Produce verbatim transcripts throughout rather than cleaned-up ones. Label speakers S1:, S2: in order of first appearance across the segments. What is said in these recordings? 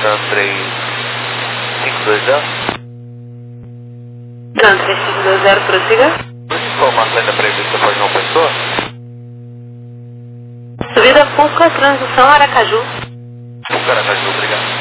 S1: Trans três cinco dois zero.
S2: Trans três cinco dois zero, prossiga.
S1: Qual uma atleta prevista para João Pessoa?
S2: Subida Fuca, transição Aracaju.
S1: O cara tá junto, obrigado.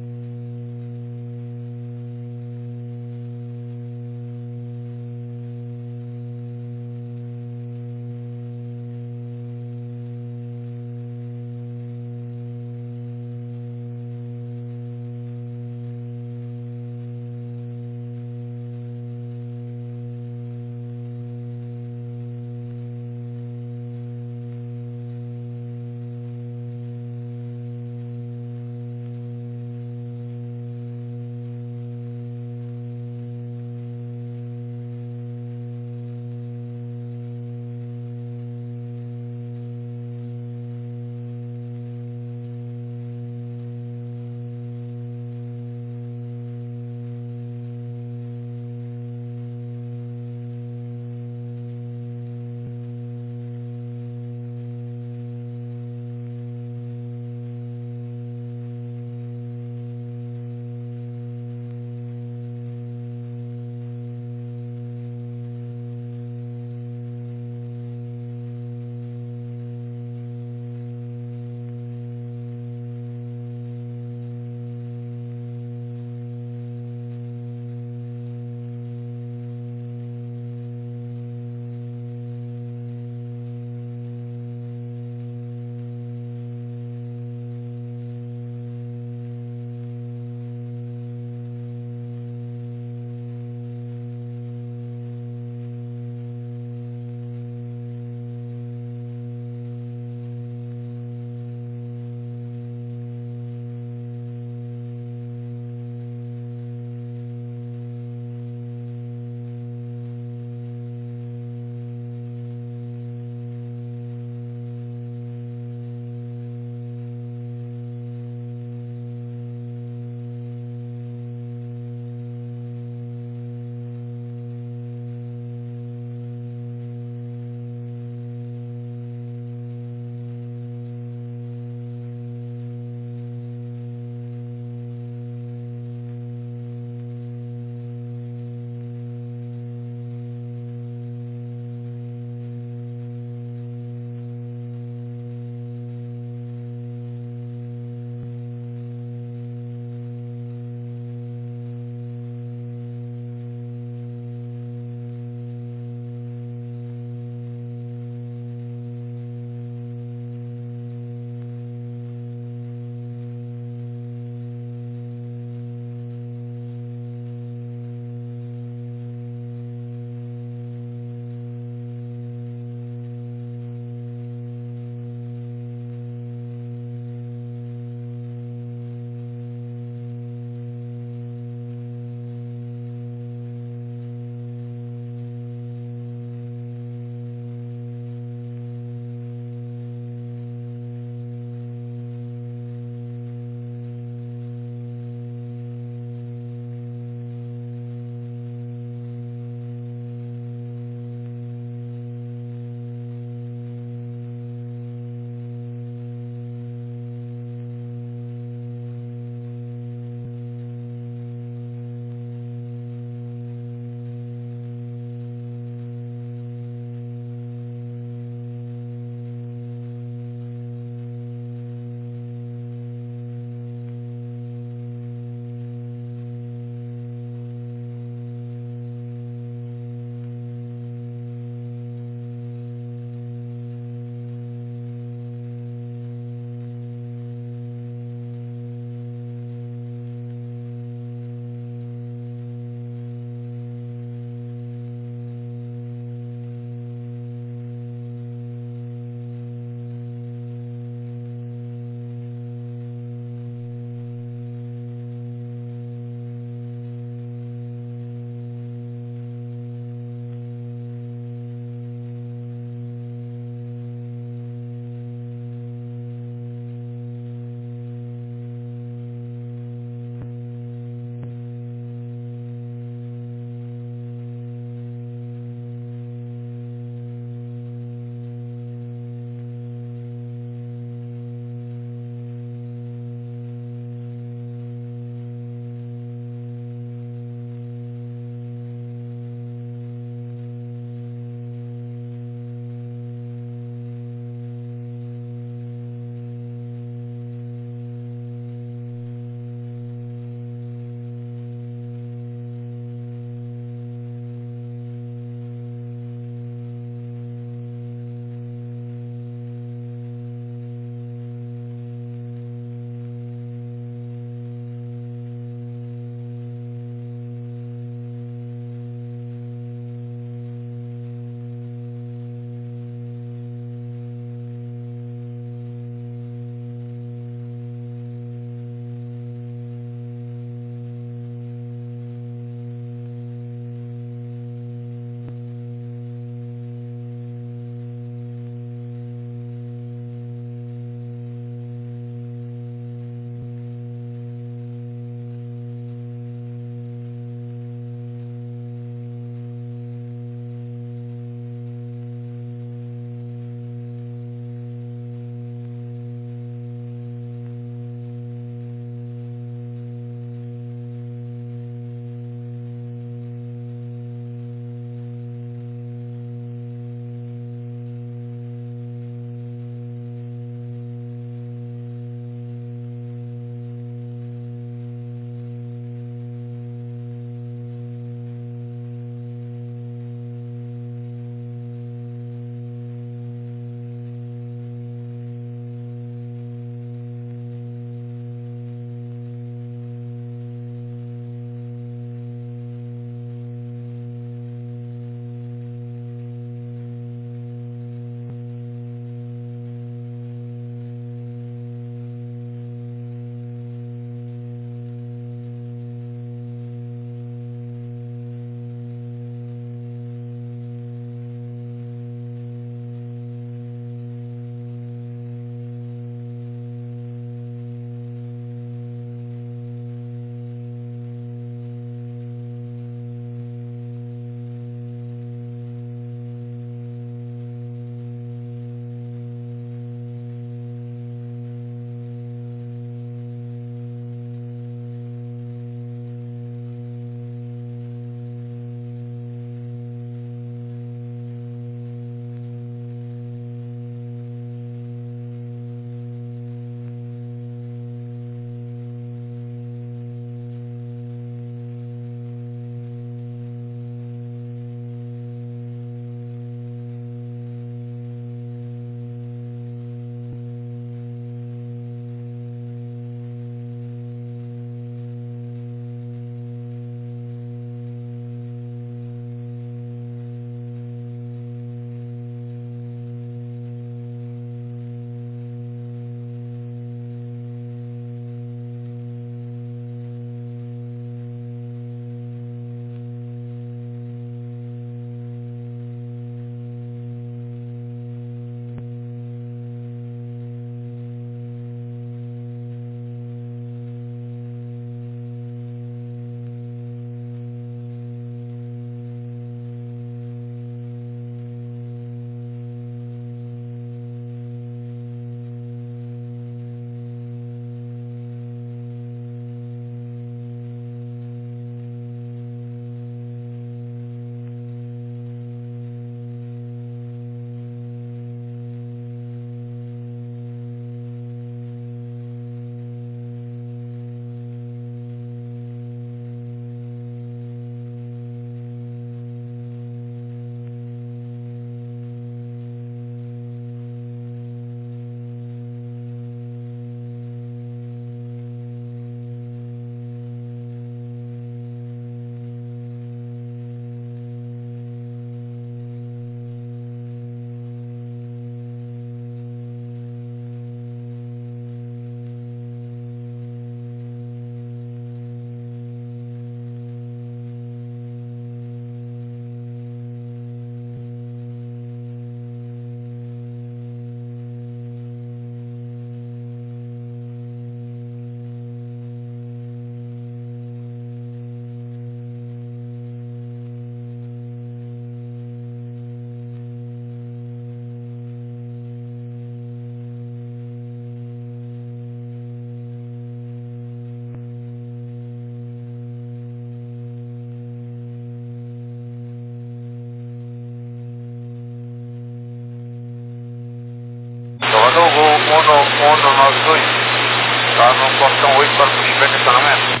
S1: nove dois. Tá no portão oito para o primeiro estacionamento.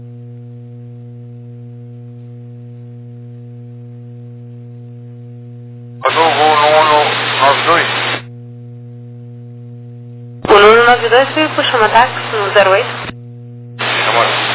S1: Passou o voo no um nove dois.
S2: O Nuno nove dois veio por chama táxi no zero oito.
S1: Chama.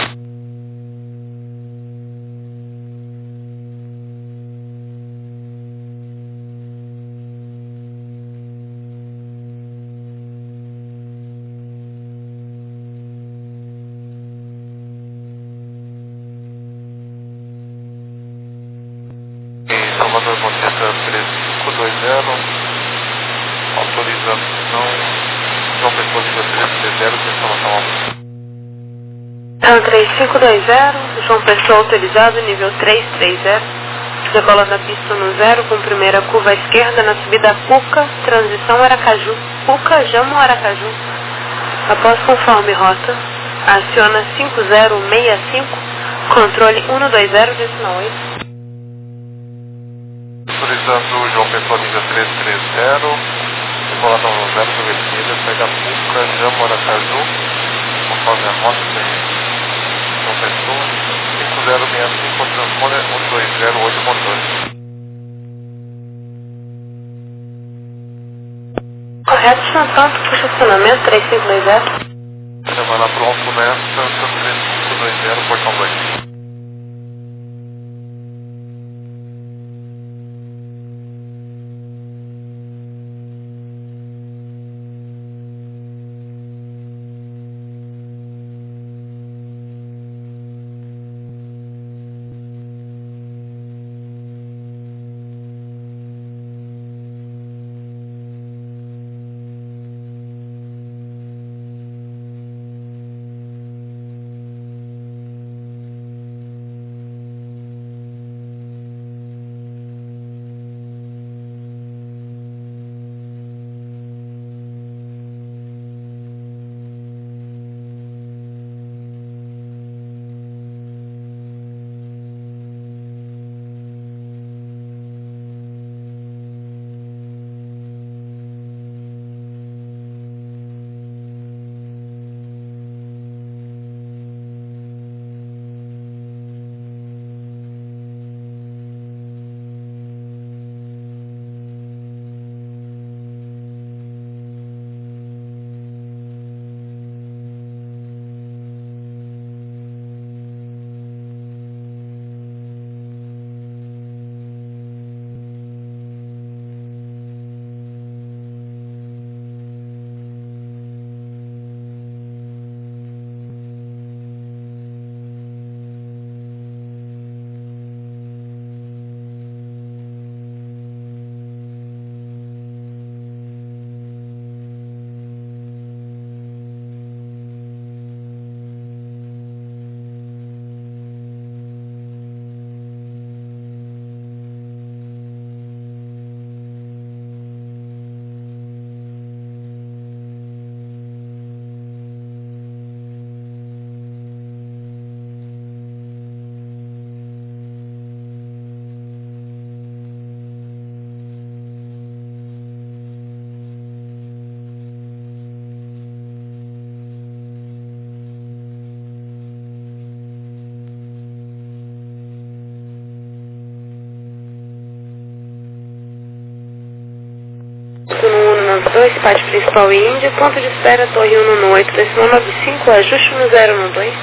S1: Salvador Montesa três cinco dois zero, autorização João Pessoa Liga três três zero, instalação
S2: Então, três cinco dois zero, João Pessoa autorizado, nível três três zero. Decola da pista no zero, com primeira curva à esquerda na subida Puca, transição Aracaju. Puca, Jamo, Aracaju. Após conforme rota, aciona cinco zero seis cinco, controle um dois zero, decimal oito.
S1: autorizando João Pessoa Liga três três zero, decola no zero convertida, pega Puca, Jamo, Aracaju, conforme a rota tem João Pessoa, cinco zero seis cinco, transponder um dois zero oito motor.
S2: Correto, Santanto, puxa estacionamento três cinco dois zero.
S1: Semana pronto nessa, três cinco dois zero, portão dois.
S2: No um nove dois, parte principal Índia, ponto de espera Torre um oito, decimal nove cinco, ajuste no zero um dois.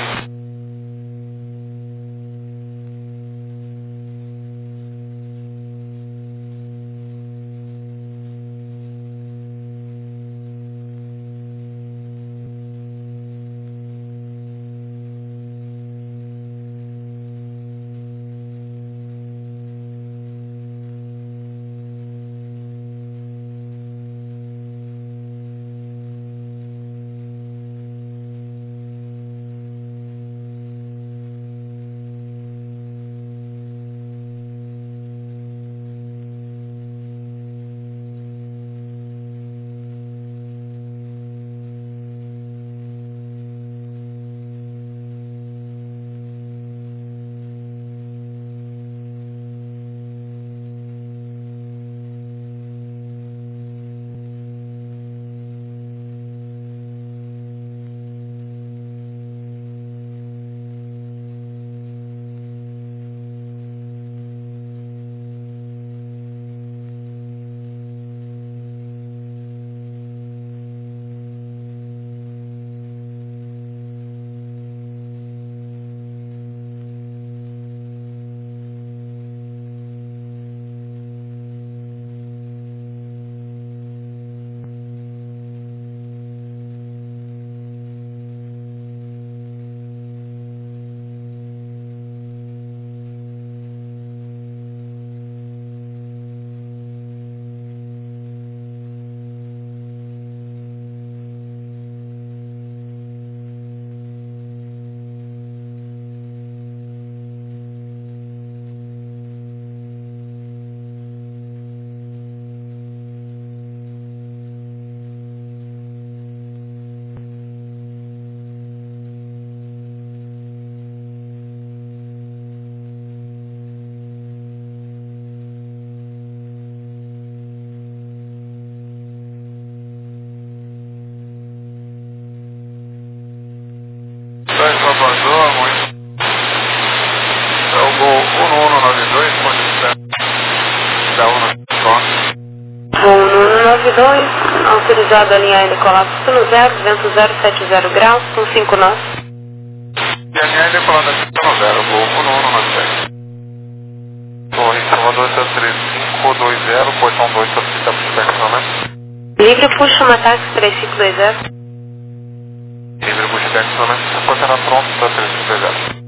S2: nove dois, autorizado a alinhar e decolar pista no zero, vento zero sete zero graus, com cinco nós.
S1: E alinhar e decolar da pista no zero, Golfo no um nove sete. Torre Salvador sete três cinco dois zero, portão dois, solicita pushback somente.
S2: Livre, puxa uma táxi três cinco dois zero.
S1: Livre, pushback somente, reportará pronto para três cinco dois zero.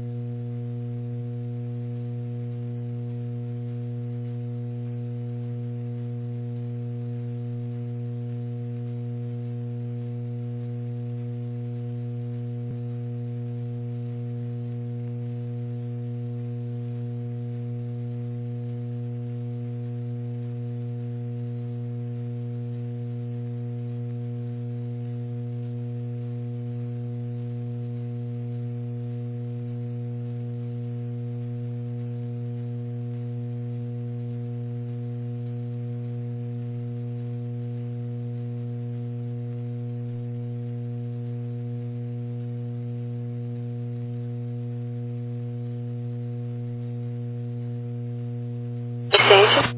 S2: Vicente.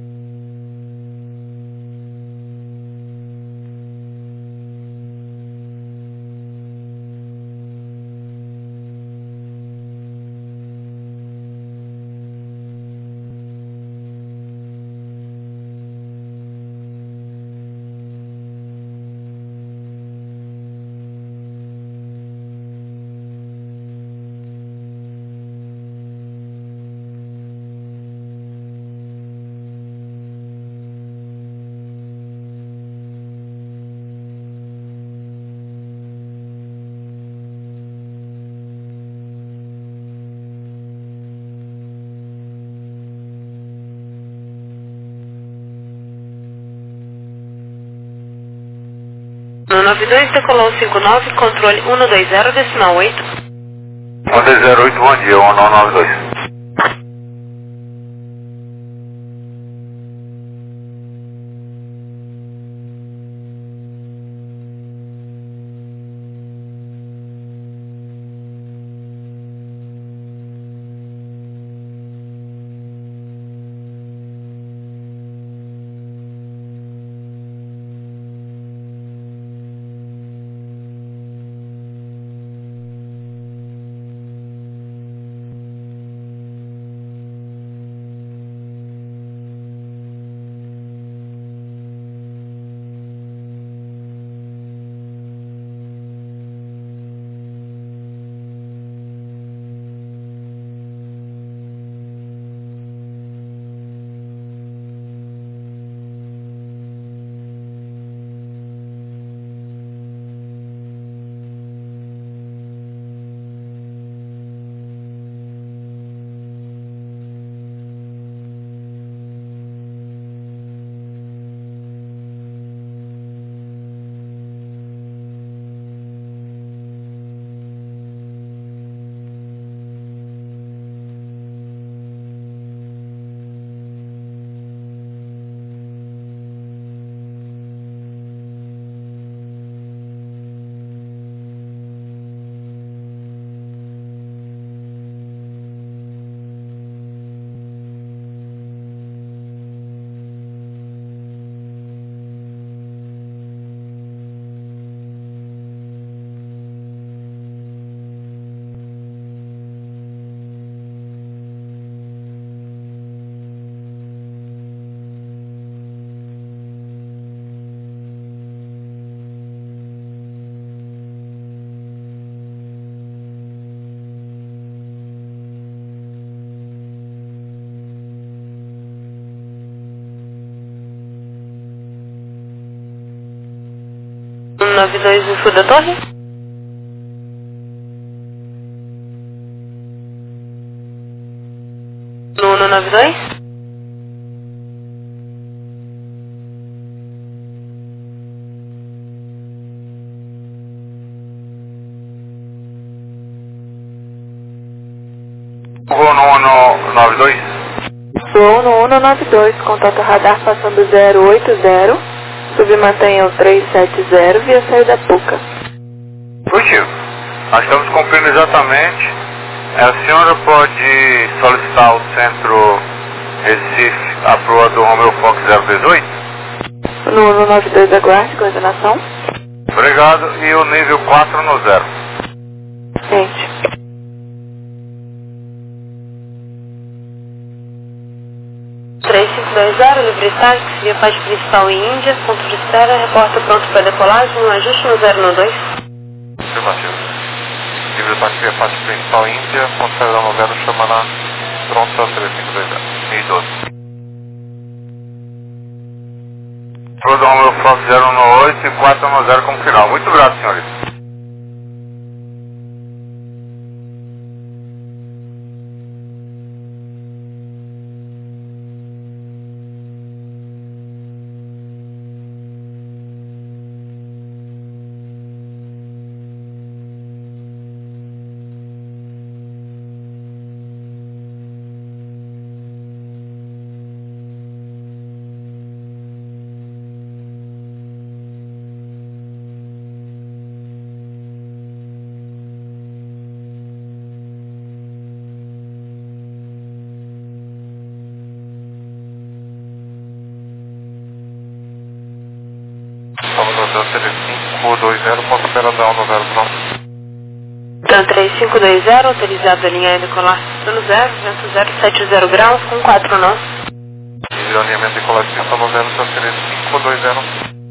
S2: No nove dois, decolou cinco nove, controle um dois zero, decimal oito.
S1: um dois zero oito, bom dia, um nove dois.
S2: um nove dois, no sul da torre. No um nove dois.
S1: Vou no um nove dois.
S2: Vou no um nove dois, contato radar passando zero oito zero, submantenha o três sete zero, via saída Puca.
S1: Positivo. Nós estamos cumprindo exatamente. A senhora pode solicitar o centro Recife, a proa do Romeo Fox zero dezoito?
S2: nove dois, aguarde, coordenação.
S1: Obrigado. E o nível quatro no zero.
S2: Gente. três cinco dois zero, livre táxi, via parte principal em Índia, ponto de espera, reporta pronto para decolagem, um ajuste no zero no dois.
S1: Afirmativo. Livre táxi via parte principal em Índia, ponto de espera no zero, chamará pronto a três cinco dois zero. mil e doze. Produção meu front zero no oito e quatro no zero como final. Muito grato, senhores. Estamos no hotel três cinco dois zero, ponto espera down no zero pronto.
S2: Então três cinco dois zero, autorizado a linha e decolar no zero, vento zero sete zero graus com quatro nós.
S1: E o alinhamento de decolagem pista no zero, hotel três cinco dois zero.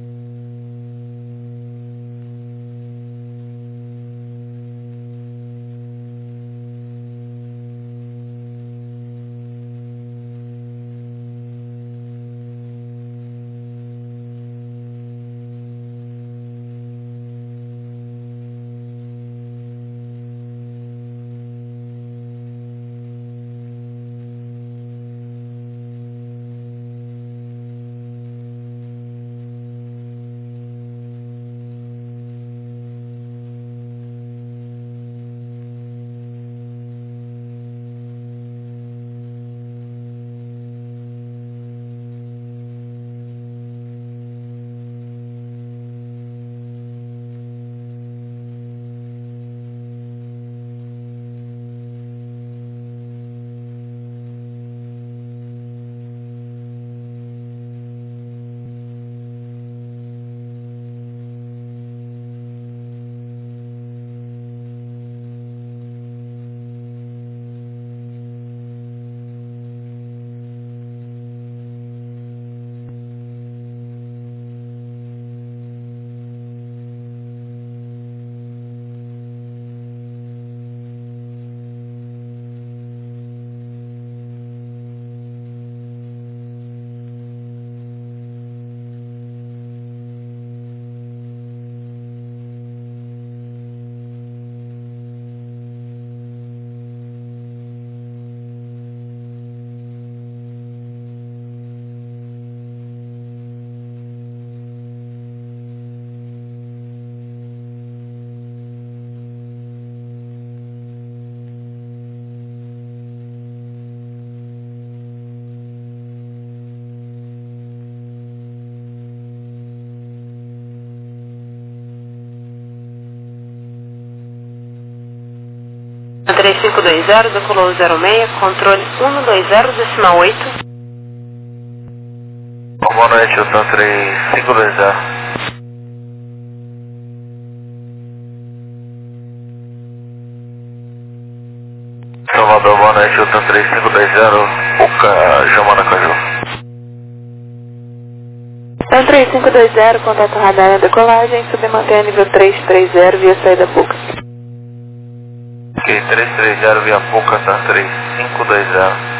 S2: três cinco dois zero, decolou zero seis, controle um dois zero, decimal oito.
S1: Boa noite, hotel três cinco dois zero. Salvador, boa noite, hotel três cinco dois zero, Puca, Jamana Caju.
S2: Então três cinco dois zero, contato radar e decolagem, subir mantenha nível três três zero, via saída Puca.
S1: Ok, três três zero via Puca, tá três cinco dois zero.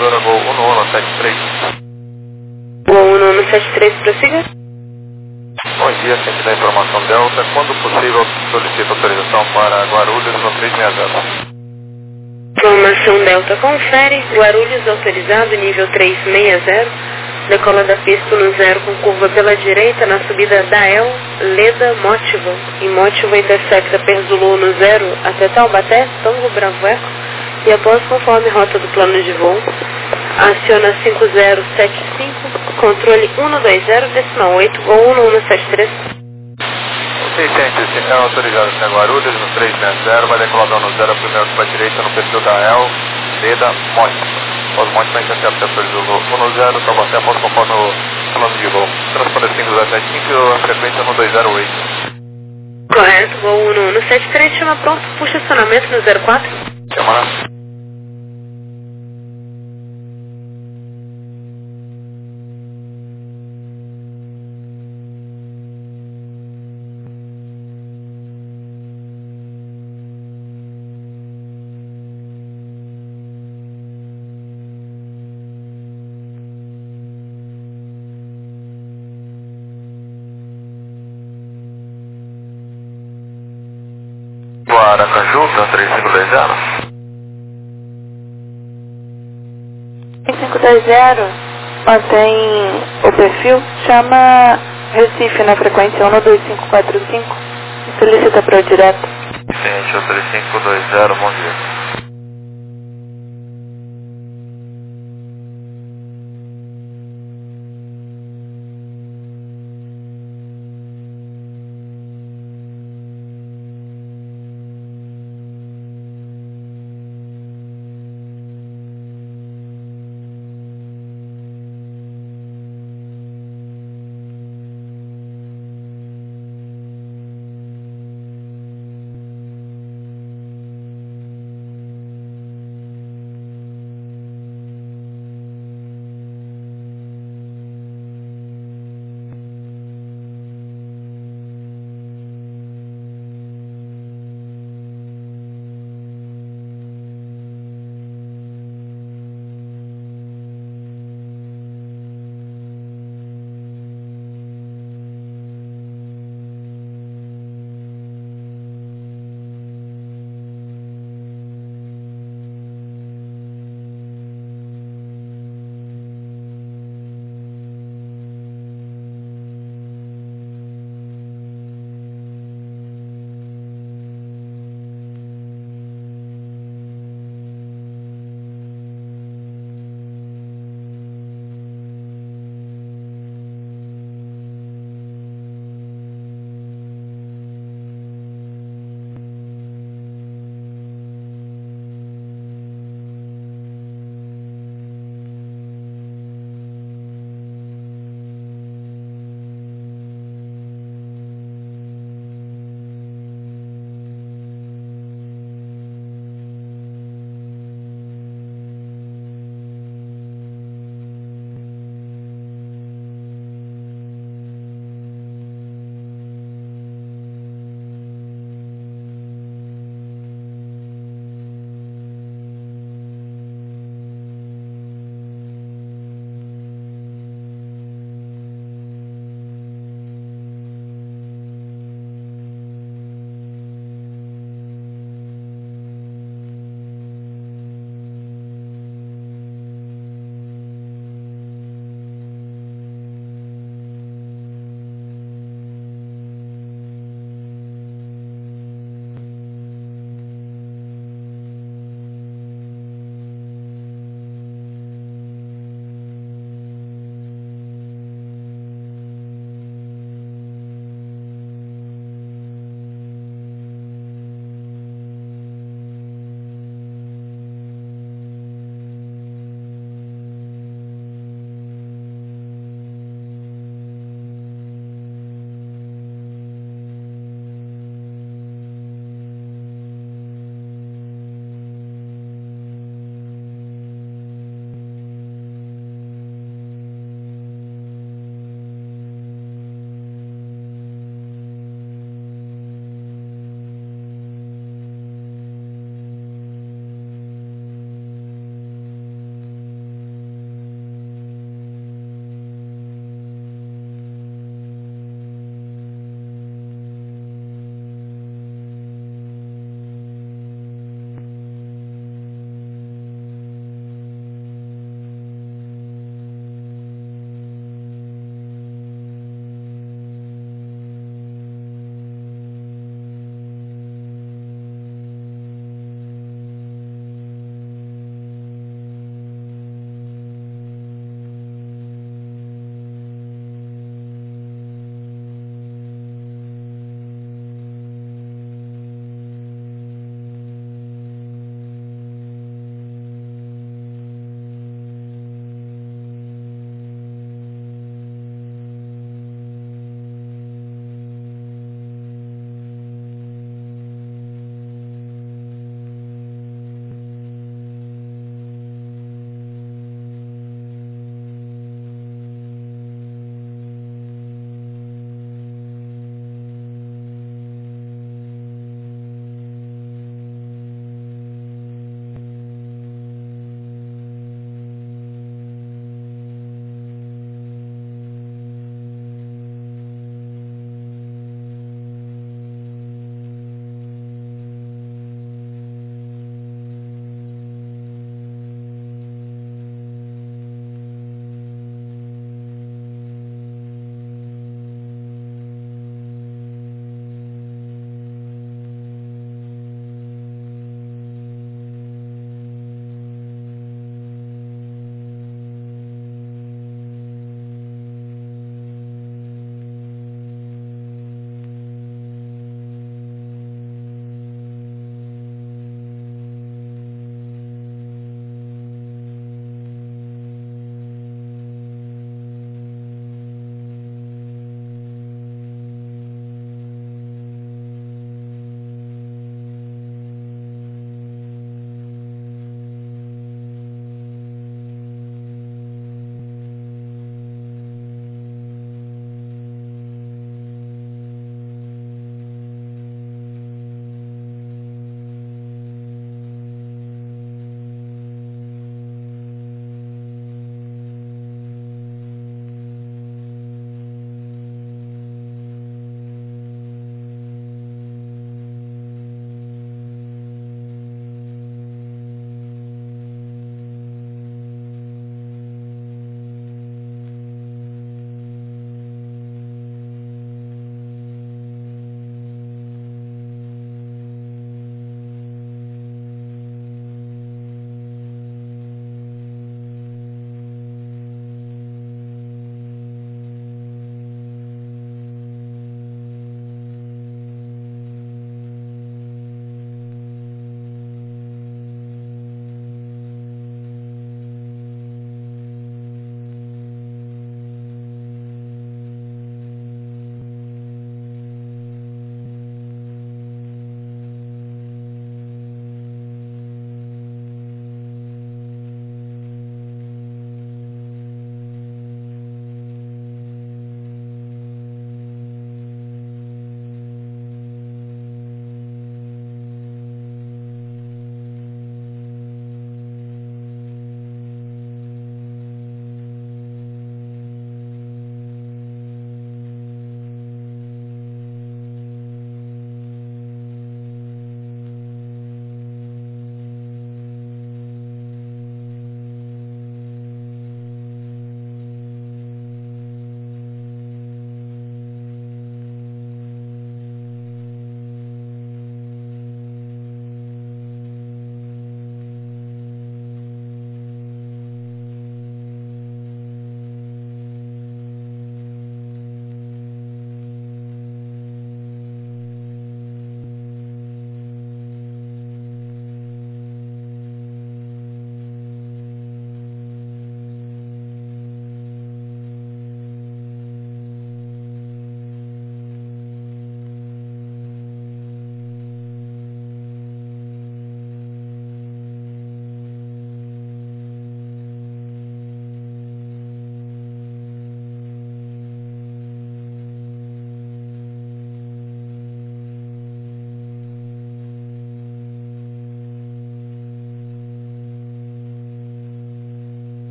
S1: operadora Gol um um sete três.
S2: Gol um um sete três, prossiga.
S1: Bom dia, sempre da informação Delta. Quando possível, solicito autorização para Guarulhos no três seis zero.
S2: Informação Delta confere. Guarulhos autorizado, nível três seis zero. Decola da pista no zero com curva pela direita na subida Dael, Leda, Mótiva. Em Mótiva intersecta Perzulô no zero até Taubaté, Tango Bravo Eco. E após conforme rota do plano de voo, aciona cinco zero sete cinco, controle um dois zero, decimal oito, Gol um um sete três.
S1: seiscentos, é autorizado até Guarulhos no três seis zero, vai decolar no zero primeiro para a direita no perfil Dael, Leda, Mótiva. Após Mótiva intercepta Perzulô um zero, Taubaté após conforme o plano de voo. Transponder cinco zero sete cinco, a frequência no dois zero oito.
S2: Correto, Gol um um sete três, chama pronto, puxa acionamento no zero quatro.
S1: Chama. Aracaju, três cinco dois zero.
S3: três cinco dois zero, mantém o perfil, chama Recife na frequência um dois cinco quatro cinco e solicita para o direto.
S1: Gente, três cinco dois zero, bom dia.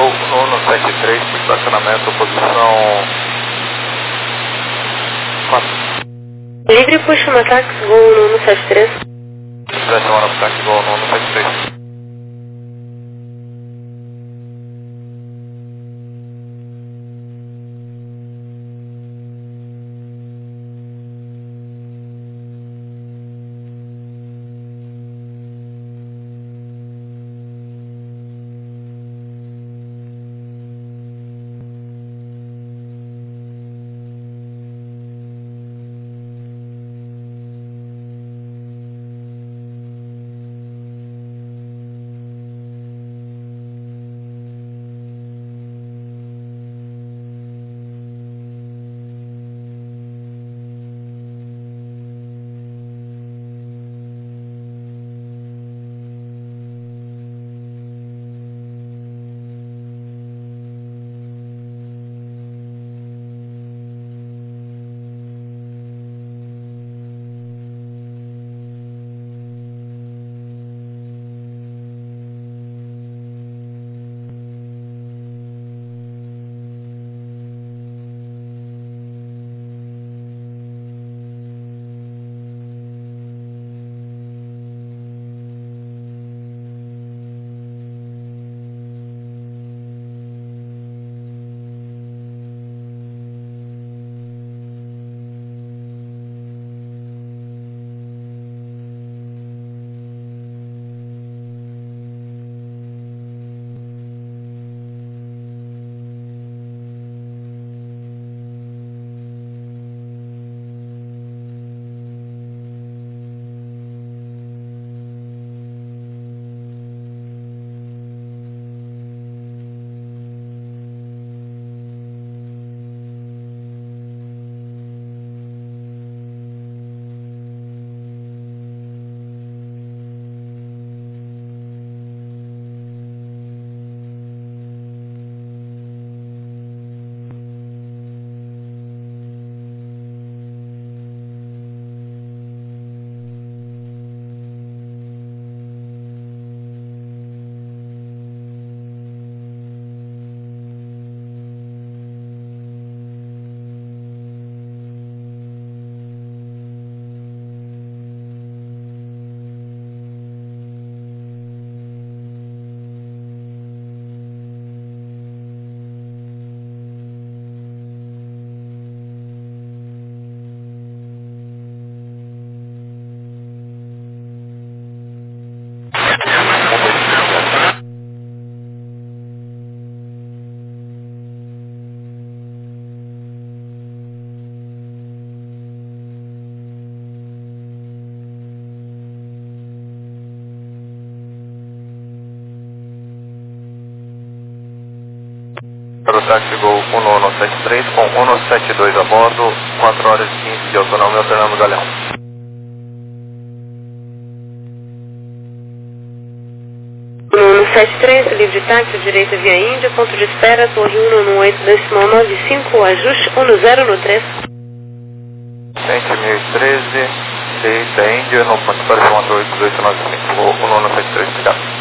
S1: Gol um sete três para estacionamento, posição quatro.
S2: Livre puxa uma táxi, Gol um sete três.
S1: Direção ao táxi, Gol um sete três. Para o táxi Gol um um sete três com um sete dois a bordo, quatro horas e quinze de autonomia, Fernando Galeão.
S2: um sete três, livre táxi, direita via Índia, ponto de espera, torre um um oito, decimal nove cinco, ajuste um zero no três.
S1: Centro mil e treze, direita Índia, no ponto de espera, ponto oito oito nove cinco, Gol um um sete três, obrigado.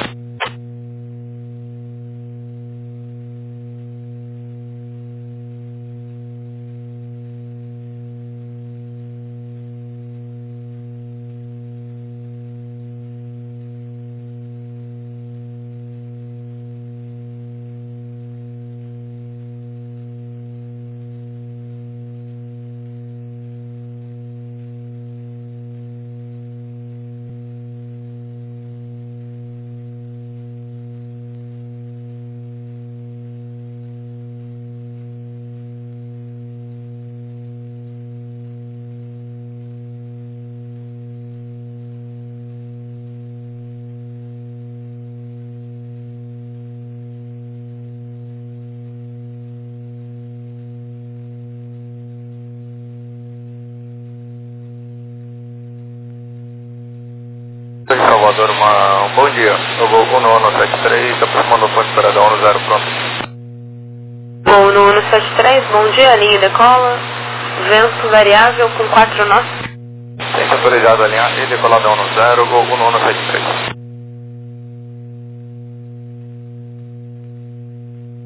S1: Salvador, uma, um bom dia. Eu vou com o um um sete três, aproximando o ponto de esperada um zero, pronto.
S2: Bom, no um sete três, bom dia, linha decola, vento variável com quatro nós.
S1: Tem autorizado a linha e decolada um zero, Gol um um sete três.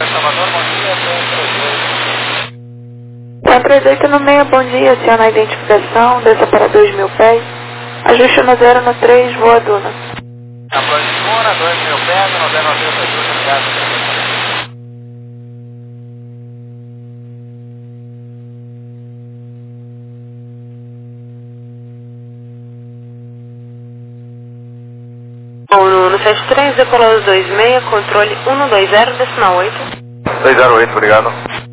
S1: Salvador, bom dia,
S3: cento e trinta e oito no meio, bom dia, aciona a identificação, desça para dois mil pés, ajuste no zero no três, voa Duna.
S1: Após Duna, dois mil pés, no zero no três, ajuste, obrigado.
S2: No sete três, decolou dois seis, controle um dois zero, decimal oito.
S1: dois zero oito, obrigado.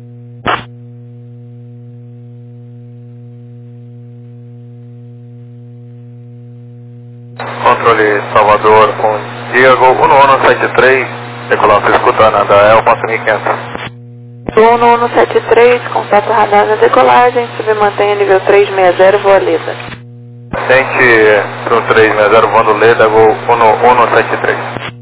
S1: Controle Salvador com Diego, um um sete três, decolando, você escuta nada, é o ponto mil e quinhentos.
S3: um um sete três, contato radar na decolagem, submantenha nível trezentos e sessenta, voa Leda.
S1: Tente para o trezentos e sessenta, voando Leda, voo um um sete três.